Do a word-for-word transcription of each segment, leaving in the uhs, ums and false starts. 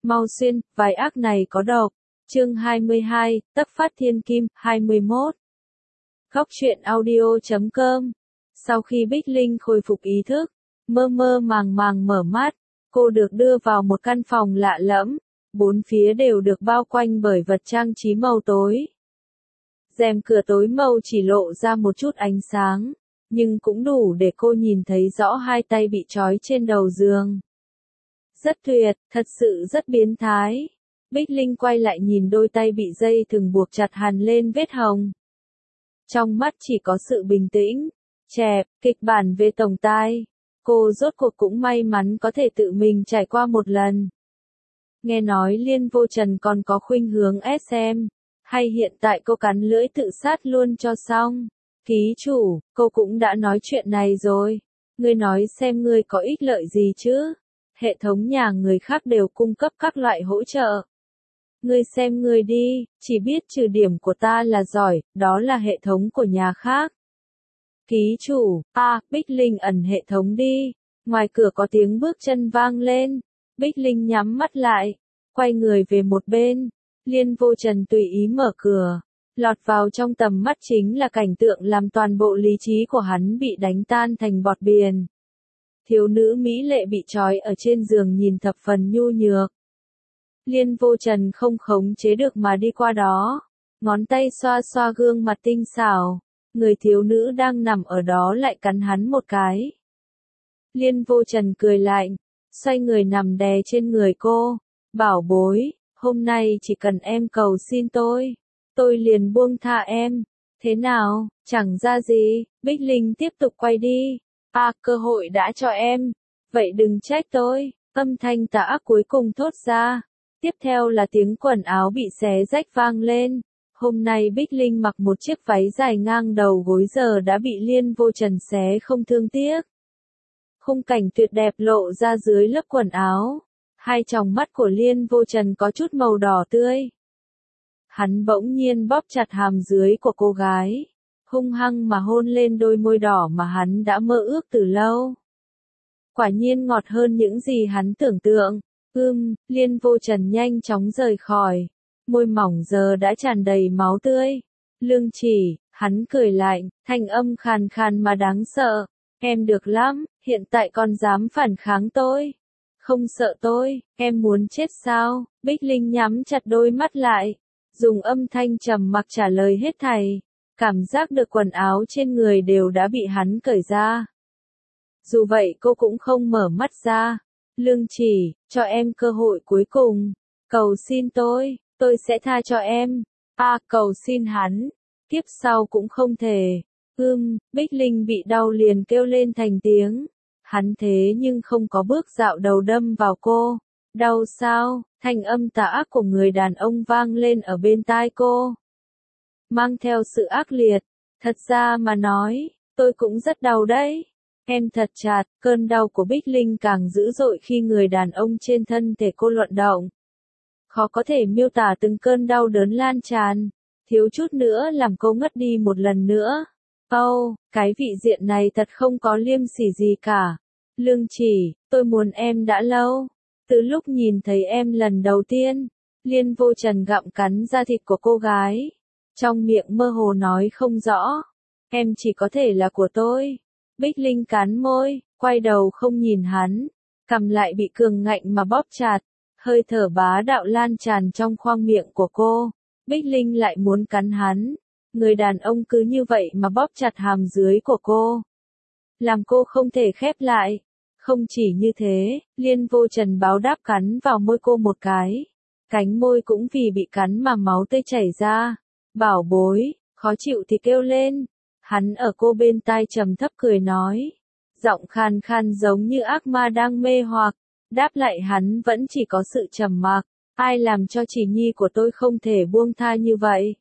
Mau xuyên, vài ác này có độc. Chương hai mươi hai, Tấp phát thiên kim, hai mươi mốt. Góc truyện audio chấm com. Sau khi Bích Linh khôi phục ý thức, mơ mơ màng màng mở mắt, cô được đưa vào một căn phòng lạ lẫm, bốn phía đều được bao quanh bởi vật trang trí màu tối. Rèm cửa tối màu chỉ lộ ra một chút ánh sáng, nhưng cũng đủ để cô nhìn thấy rõ hai tay bị trói trên đầu giường. Rất tuyệt, thật sự rất biến thái. Bích Linh quay lại nhìn đôi tay bị dây thừng buộc chặt hằn lên vết hồng. Trong mắt chỉ có sự bình tĩnh, chẹp, kịch bản về tổng tai. Cô rốt cuộc cũng may mắn có thể tự mình trải qua một lần. Nghe nói Liên Vô Trần còn có khuynh hướng ét em, hay hiện tại cô cắn lưỡi tự sát luôn cho xong. Ký chủ, cô cũng đã nói chuyện này rồi. Ngươi nói xem ngươi có ích lợi gì chứ? Hệ thống nhà người khác đều cung cấp các loại hỗ trợ. Ngươi xem ngươi đi, chỉ biết trừ điểm của ta là giỏi, đó là hệ thống của nhà khác. Ký chủ, a, à, Bích Linh ẩn hệ thống đi. Ngoài cửa có tiếng bước chân vang lên. Bích Linh nhắm mắt lại, quay người về một bên. Liên Vô Trần tùy ý mở cửa. Lọt vào trong tầm mắt chính là cảnh tượng làm toàn bộ lý trí của hắn bị đánh tan thành bọt biển. Thiếu nữ mỹ lệ bị trói ở trên giường nhìn thập phần nhu nhược. Liên Vô Trần không khống chế được mà đi qua đó, ngón tay xoa xoa gương mặt tinh xảo, người thiếu nữ đang nằm ở đó lại cắn hắn một cái. Liên Vô Trần cười lạnh, xoay người nằm đè trên người cô, bảo bối, hôm nay chỉ cần em cầu xin tôi, tôi liền buông tha em. Thế nào, chẳng ra gì. Bích Linh tiếp tục quay đi. À, cơ hội đã cho em, vậy đừng trách tôi. Âm thanh tà ác cuối cùng thốt ra. Tiếp theo là tiếng quần áo bị xé rách vang lên. Hôm nay Bích Linh mặc một chiếc váy dài ngang đầu gối giờ đã bị Liên Vô Trần xé không thương tiếc. Khung cảnh tuyệt đẹp lộ ra dưới lớp quần áo. Hai tròng mắt của Liên Vô Trần có chút màu đỏ tươi. Hắn bỗng nhiên bóp chặt hàm dưới của cô gái, hung hăng mà hôn lên đôi môi đỏ mà hắn đã mơ ước từ lâu. Quả nhiên ngọt hơn những gì hắn tưởng tượng. Ưm, Liên Vô Trần nhanh chóng rời khỏi. Môi mỏng giờ đã tràn đầy máu tươi. Lương Chỉ, hắn cười lạnh, thanh âm khàn khàn mà đáng sợ. Em được lắm, hiện tại còn dám phản kháng tôi. Không sợ tôi, em muốn chết sao? Bích Linh nhắm chặt đôi mắt lại, dùng âm thanh trầm mặc trả lời hết thảy. Cảm giác được quần áo trên người đều đã bị hắn cởi ra. Dù vậy cô cũng không mở mắt ra. Lương Chỉ, cho em cơ hội cuối cùng. Cầu xin tôi, tôi sẽ tha cho em. À, cầu xin hắn. Kiếp sau cũng không thể. Ưm, Bích Linh bị đau liền kêu lên thành tiếng. Hắn thế nhưng không có bước dạo đầu đâm vào cô. Đau sao? Thanh âm tà ác của người đàn ông vang lên ở bên tai cô, mang theo sự ác liệt. Thật ra mà nói, tôi cũng rất đau đấy. Em thật chặt. Cơn đau của Bích Linh càng dữ dội khi người đàn ông trên thân thể cô luận động. Khó có thể miêu tả từng cơn đau đớn lan tràn, thiếu chút nữa làm cô ngất đi một lần nữa. Âu, oh, cái vị diện này thật không có liêm sỉ gì cả. Lương Chỉ, tôi muốn em đã lâu. Từ lúc nhìn thấy em lần đầu tiên, Liên Vô Trần gặm cắn da thịt của cô gái. Trong miệng mơ hồ nói không rõ. Em chỉ có thể là của tôi. Bích Linh cắn môi, quay đầu không nhìn hắn. Cằm lại bị cường ngạnh mà bóp chặt. Hơi thở bá đạo lan tràn trong khoang miệng của cô. Bích Linh lại muốn cắn hắn. Người đàn ông cứ như vậy mà bóp chặt hàm dưới của cô, làm cô không thể khép lại. Không chỉ như thế, Liên Vô Trần báo đáp cắn vào môi cô một cái. Cánh môi cũng vì bị cắn mà máu tươi chảy ra. Bảo bối, khó chịu thì kêu lên. Hắn ở cô bên tai trầm thấp cười nói. Giọng khàn khàn giống như ác ma đang mê hoặc. Đáp lại hắn vẫn chỉ có sự trầm mặc. Ai làm cho Chỉ Nhi của tôi không thể buông tha như vậy?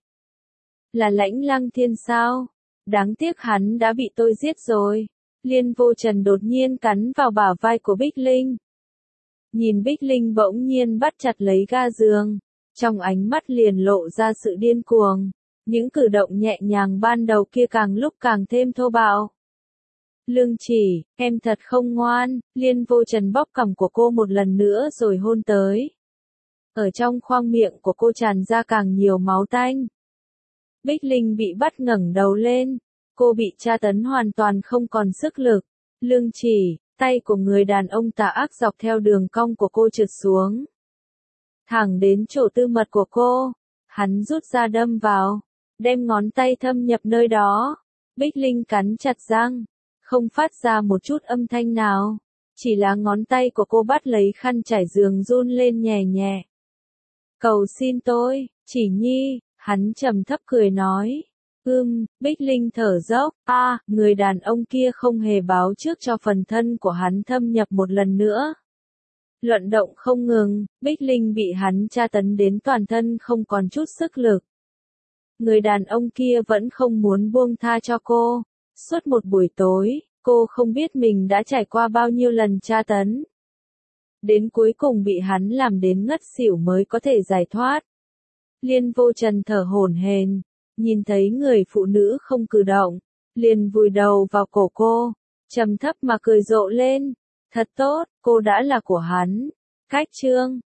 Là Lãnh Lăng Thiên sao? Đáng tiếc hắn đã bị tôi giết rồi. Liên Vô Trần đột nhiên cắn vào bả vai của Bích Linh. Nhìn Bích Linh bỗng nhiên bắt chặt lấy ga giường. Trong ánh mắt liền lộ ra sự điên cuồng. Những cử động nhẹ nhàng ban đầu kia càng lúc càng thêm thô bạo. Lương Chỉ, em thật không ngoan. Liên Vô Trần bóp cằm của cô một lần nữa rồi hôn tới. Ở trong khoang miệng của cô tràn ra càng nhiều máu tanh. Bích Linh bị bắt ngẩng đầu lên. Cô bị tra tấn hoàn toàn không còn sức lực. Lương chỉ, tay của người đàn ông tà ác dọc theo đường cong của cô trượt xuống. Thẳng đến chỗ tư mật của cô. Hắn rút ra đâm vào. Đem ngón tay thâm nhập nơi đó. Bích Linh cắn chặt răng. Không phát ra một chút âm thanh nào. Chỉ là ngón tay của cô bắt lấy khăn trải giường run lên nhẹ nhẹ. Cầu xin tôi, chỉ nhi, hắn trầm thấp cười nói. Ưm, Bích Linh thở dốc, a, à, người đàn ông kia không hề báo trước cho phần thân của hắn thâm nhập một lần nữa. Luận động không ngừng, Bích Linh bị hắn tra tấn đến toàn thân không còn chút sức lực. Người đàn ông kia vẫn không muốn buông tha cho cô. Suốt một buổi tối, cô không biết mình đã trải qua bao nhiêu lần tra tấn. Đến cuối cùng bị hắn làm đến ngất xỉu mới có thể giải thoát. Liên Vô Trần thở hổn hển, nhìn thấy người phụ nữ không cử động, liền vùi đầu vào cổ cô, trầm thấp mà cười rộ lên. Thật tốt, cô đã là của hắn. Cách chương